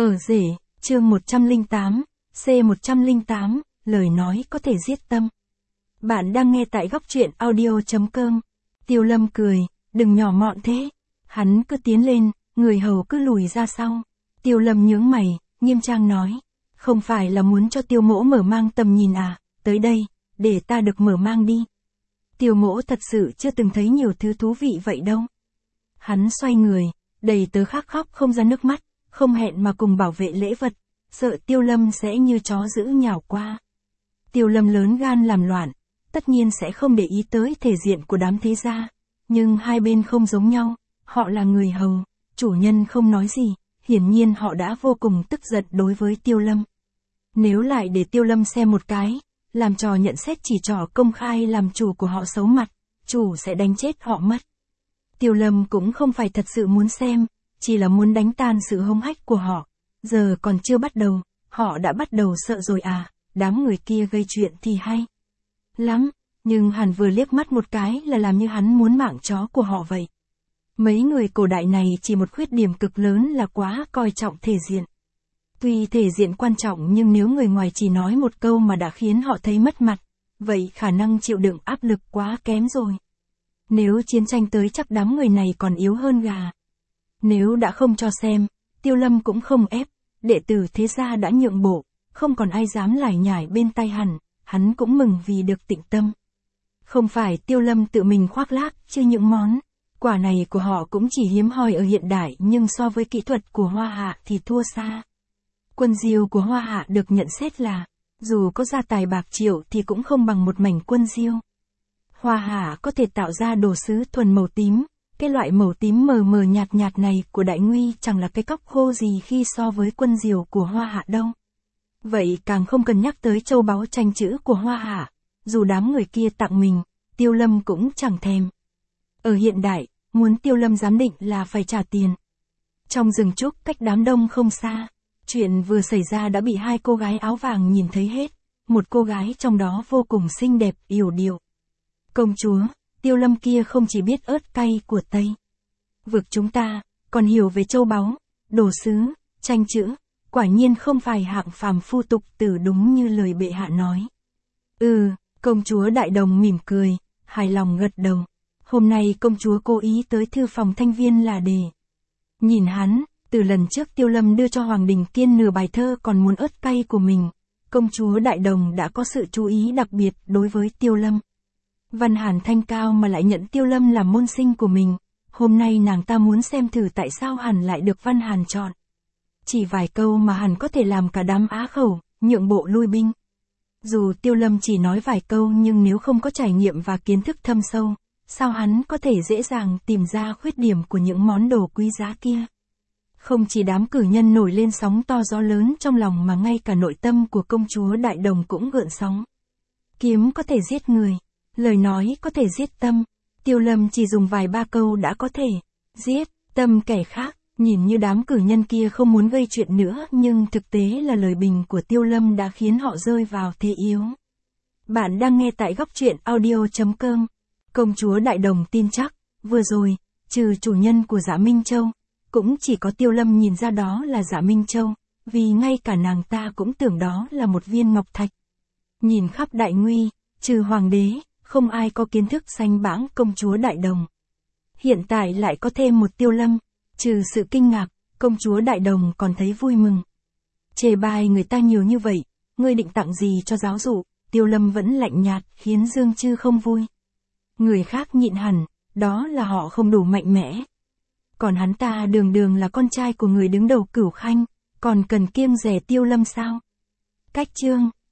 Ở rể, chương 108, C108, lời nói có thể giết tâm. Bạn đang nghe tại góc truyện audio.com. Tiêu Lâm cười, đừng nhỏ mọn thế. Hắn cứ tiến lên, người hầu cứ lùi ra sau. Tiêu Lâm nhướng mày, nghiêm trang nói. Không phải là muốn cho Tiêu mỗ mở mang tầm nhìn à, tới đây, để ta được mở mang đi. Tiêu mỗ thật sự chưa từng thấy nhiều thứ thú vị vậy đâu. Hắn xoay người, đầy tớ khác khóc không ra nước mắt, không hẹn mà cùng bảo vệ lễ vật, sợ Tiêu Lâm sẽ như chó dữ nhào qua. Tiêu Lâm lớn gan làm loạn, tất nhiên sẽ không để ý tới thể diện của đám thế gia, nhưng hai bên không giống nhau, họ là người hầu, chủ nhân không nói gì, hiển nhiên họ đã vô cùng tức giận đối với Tiêu Lâm. Nếu lại để Tiêu Lâm xem một cái, làm trò nhận xét chỉ trỏ công khai làm chủ của họ xấu mặt, chủ sẽ đánh chết họ mất. Tiêu Lâm cũng không phải thật sự muốn xem, chỉ là muốn đánh tan sự hống hách của họ. Giờ còn chưa bắt đầu, họ đã bắt đầu sợ rồi à, đám người kia gây chuyện thì hay lắm, nhưng hắn vừa liếc mắt một cái là làm như hắn muốn mạng chó của họ vậy. Mấy người cổ đại này chỉ một khuyết điểm cực lớn là quá coi trọng thể diện. Tuy thể diện quan trọng nhưng nếu người ngoài chỉ nói một câu mà đã khiến họ thấy mất mặt, vậy khả năng chịu đựng áp lực quá kém rồi. Nếu chiến tranh tới chắc đám người này còn yếu hơn gà. Nếu đã không cho xem, Tiêu Lâm cũng không ép, đệ tử thế gia đã nhượng bộ, không còn ai dám lải nhải bên tai hắn cũng mừng vì được tịnh tâm. Không phải Tiêu Lâm tự mình khoác lác, chứ những món quả này của họ cũng chỉ hiếm hoi ở hiện đại nhưng so với kỹ thuật của Hoa Hạ thì thua xa. Quân diêu của Hoa Hạ được nhận xét là, dù có gia tài bạc triệu thì cũng không bằng một mảnh quân diêu. Hoa Hạ có thể tạo ra đồ sứ thuần màu tím, cái loại màu tím mờ mờ nhạt nhạt này của Đại Nguy chẳng là cái cóc khô gì khi so với quân diều của Hoa Hạ đâu. Vậy càng không cần nhắc tới châu báu tranh chữ của Hoa Hạ, dù đám người kia tặng mình, Tiêu Lâm cũng chẳng thèm. Ở hiện đại, muốn Tiêu Lâm giám định là phải trả tiền. Trong rừng trúc cách đám đông không xa, chuyện vừa xảy ra đã bị hai cô gái áo vàng nhìn thấy hết, một cô gái trong đó vô cùng xinh đẹp, yểu điệu. Công chúa, Tiêu Lâm kia không chỉ biết ớt cay của Tây vực chúng ta, còn hiểu về châu báu, đồ sứ, tranh chữ, quả nhiên không phải hạng phàm phu tục tử đúng như lời bệ hạ nói. Công chúa Đại Đồng mỉm cười, hài lòng gật đầu. Hôm nay công chúa cố ý tới thư phòng Thanh Viên là để nhìn hắn, từ lần trước Tiêu Lâm đưa cho Hoàng Đình Kiên nửa bài thơ còn muốn ớt cay của mình, công chúa Đại Đồng đã có sự chú ý đặc biệt đối với Tiêu Lâm. Văn hàn thanh cao mà lại nhận Tiêu Lâm làm môn sinh của mình, hôm nay nàng ta muốn xem thử tại sao hắn lại được Văn Hàn chọn. Chỉ vài câu mà hắn có thể làm cả đám á khẩu, nhượng bộ lui binh. Dù Tiêu Lâm chỉ nói vài câu nhưng nếu không có trải nghiệm và kiến thức thâm sâu, sao hắn có thể dễ dàng tìm ra khuyết điểm của những món đồ quý giá kia. Không chỉ đám cử nhân nổi lên sóng to gió lớn trong lòng mà ngay cả nội tâm của công chúa Đại Đồng cũng gợn sóng. Kiếm có thể giết người, lời nói có thể giết tâm. Tiêu Lâm chỉ dùng vài ba câu đã có thể giết tâm kẻ khác. Nhìn như đám cử nhân kia không muốn gây chuyện nữa nhưng thực tế là lời bình của Tiêu Lâm đã khiến họ rơi vào thế yếu. Bạn đang nghe tại góc truyện audio.com. Công chúa Đại Đồng tin chắc, vừa rồi, trừ chủ nhân của Dạ Minh Châu, cũng chỉ có Tiêu Lâm nhìn ra đó là Dạ Minh Châu, vì ngay cả nàng ta cũng tưởng đó là một viên ngọc thạch. Nhìn khắp Đại Nguy, trừ hoàng đế, không ai có kiến thức sánh bảng công chúa Đại Đồng. Hiện tại lại có thêm một Tiêu Lâm. Trừ sự kinh ngạc, công chúa Đại Đồng còn thấy vui mừng. Chê bai người ta nhiều như vậy, ngươi định tặng gì cho giáo dụ? Tiêu Lâm vẫn lạnh nhạt khiến Dương Chư không vui. Người khác nhịn hẳn, đó là họ không đủ mạnh mẽ. Còn hắn ta đường đường là con trai của người đứng đầu Cửu Khanh, còn cần kiêng dè Tiêu Lâm sao? Cách chương